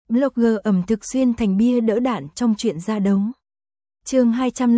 Blogger ẩm thực xuyên thành bia đỡ đạn trong chuyện ra đấu. Chương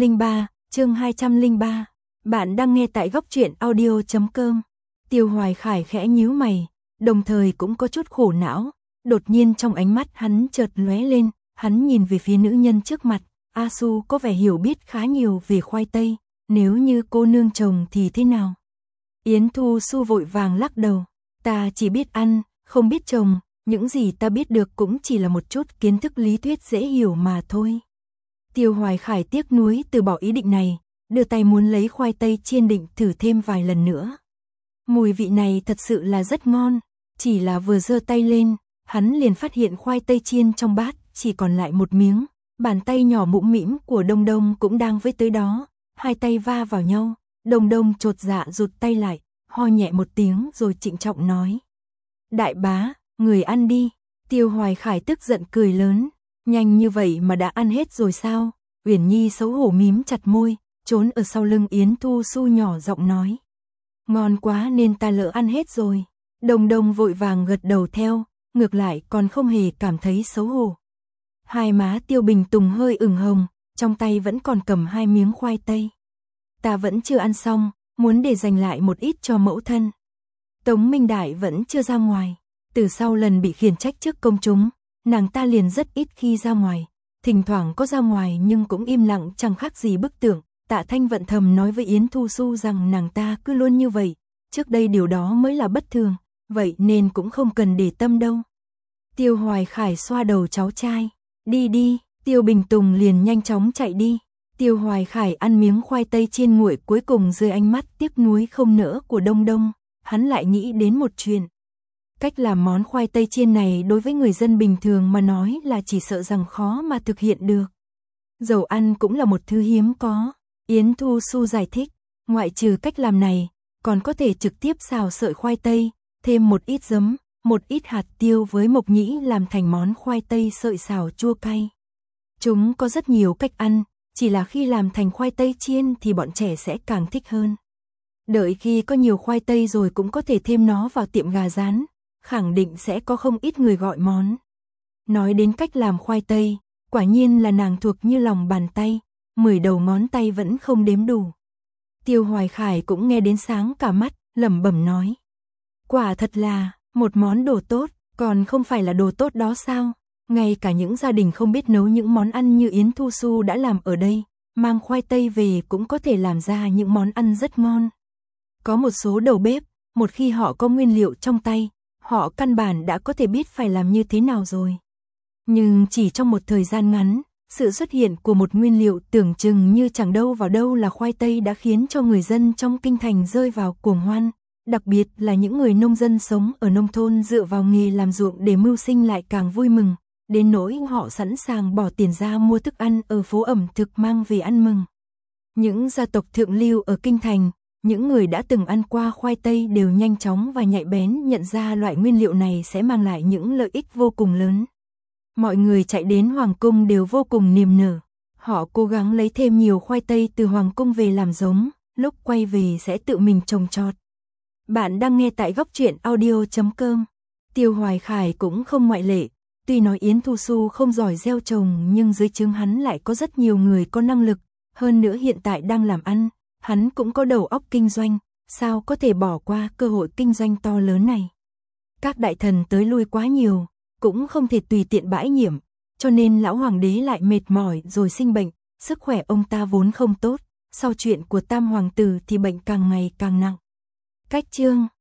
203. Bạn đang nghe tại góc truyện audio.com. Tiêu Hoài Khải khẽ nhíu mày, đồng thời cũng có chút khổ não. Đột nhiên trong ánh mắt hắn chợt lóe lên, hắn nhìn về phía nữ nhân trước mặt. A Su có vẻ hiểu biết khá nhiều về khoai tây, nếu như cô nương trồng thì thế nào? Yến Thu Su vội vàng lắc đầu. Ta chỉ biết ăn, không biết trồng, những gì ta biết được cũng chỉ là một chút kiến thức lý thuyết dễ hiểu mà thôi. Tiêu Hoài Khải tiếc nuối từ bỏ ý định này, đưa tay muốn lấy khoai tây chiên định thử thêm vài lần nữa. Mùi vị này thật sự là rất ngon, chỉ là vừa giơ tay lên, hắn liền phát hiện khoai tây chiên trong bát chỉ còn lại một miếng, bàn tay nhỏ mũm mĩm của Đông Đông cũng đang với tới đó, hai tay va vào nhau, Đông Đông chột dạ rụt tay lại, ho nhẹ một tiếng rồi trịnh trọng nói. Đại bá, người ăn đi. Tiêu Hoài Khải tức giận cười lớn, nhanh như vậy mà đã ăn hết rồi sao? Uyển Nhi xấu hổ mím chặt môi, trốn ở sau lưng Yến Thu Su nhỏ giọng nói. Ngon quá nên ta lỡ ăn hết rồi. Đông Đông vội vàng gật đầu theo, ngược lại còn không hề cảm thấy xấu hổ. Hai má Tiêu Bình Tùng hơi ửng hồng, trong tay vẫn còn cầm hai miếng khoai tây. Ta vẫn chưa ăn xong, muốn để dành lại một ít cho mẫu thân. Tống Minh Đại vẫn chưa ra ngoài. Từ sau lần bị khiển trách trước công chúng, nàng ta liền rất ít khi ra ngoài. Thỉnh thoảng có ra ngoài nhưng cũng im lặng chẳng khác gì bức tượng. Tạ Thanh Vận thầm nói với Yến Thu Su rằng nàng ta cứ luôn như vậy. Trước đây điều đó mới là bất thường, vậy nên cũng không cần để tâm đâu. Tiêu Hoài Khải xoa đầu cháu trai. Đi đi, Tiêu Bình Tùng liền nhanh chóng chạy đi. Tiêu Hoài Khải ăn miếng khoai tây chiên nguội cuối cùng dưới ánh mắt tiếc nuối không nỡ của Đông Đông. Hắn lại nghĩ đến một chuyện. Cách làm món khoai tây chiên này đối với người dân bình thường mà nói là chỉ sợ rằng khó mà thực hiện được. Dầu ăn cũng là một thứ hiếm có. Yến Thu Su giải thích, ngoại trừ cách làm này, còn có thể trực tiếp xào sợi khoai tây, thêm một ít giấm, một ít hạt tiêu với mộc nhĩ làm thành món khoai tây sợi xào chua cay. Chúng có rất nhiều cách ăn, chỉ là khi làm thành khoai tây chiên thì bọn trẻ sẽ càng thích hơn. Đợi khi có nhiều khoai tây rồi cũng có thể thêm nó vào tiệm gà rán, khẳng định sẽ có không ít người gọi món. Nói đến cách làm khoai tây, quả nhiên là nàng thuộc như lòng bàn tay, 10 đầu ngón tay vẫn không đếm đủ. Tiêu Hoài Khải cũng nghe đến sáng cả mắt, lẩm bẩm nói. Quả thật là, một món đồ tốt, còn không phải là đồ tốt đó sao? Ngay cả những gia đình không biết nấu những món ăn như Yến Thu Su đã làm ở đây, mang khoai tây về cũng có thể làm ra những món ăn rất ngon. Có một số đầu bếp, một khi họ có nguyên liệu trong tay, họ căn bản đã có thể biết phải làm như thế nào rồi. Nhưng chỉ trong một thời gian ngắn, sự xuất hiện của một nguyên liệu tưởng chừng như chẳng đâu vào đâu là khoai tây đã khiến cho người dân trong kinh thành rơi vào cuồng hoan, đặc biệt là những người nông dân sống ở nông thôn dựa vào nghề làm ruộng để mưu sinh lại càng vui mừng, đến nỗi họ sẵn sàng bỏ tiền ra mua thức ăn ở phố ẩm thực mang về ăn mừng. Những gia tộc thượng lưu ở kinh thành, những người đã từng ăn qua khoai tây đều nhanh chóng và nhạy bén nhận ra loại nguyên liệu này sẽ mang lại những lợi ích vô cùng lớn. Mọi người chạy đến Hoàng Cung đều vô cùng niềm nở. Họ cố gắng lấy thêm nhiều khoai tây từ Hoàng Cung về làm giống, lúc quay về sẽ tự mình trồng trọt. Bạn đang nghe tại góc truyện audio.com. Tiêu Hoài Khải cũng không ngoại lệ. Tuy nói Yến Thu Su không giỏi gieo trồng nhưng dưới trướng hắn lại có rất nhiều người có năng lực. Hơn nữa hiện tại đang làm ăn, hắn cũng có đầu óc kinh doanh, sao có thể bỏ qua cơ hội kinh doanh to lớn này. Các đại thần tới lui quá nhiều, cũng không thể tùy tiện bãi nhiệm, cho nên lão hoàng đế lại mệt mỏi rồi sinh bệnh, sức khỏe ông ta vốn không tốt, sau chuyện của Tam hoàng tử thì bệnh càng ngày càng nặng. Cách chương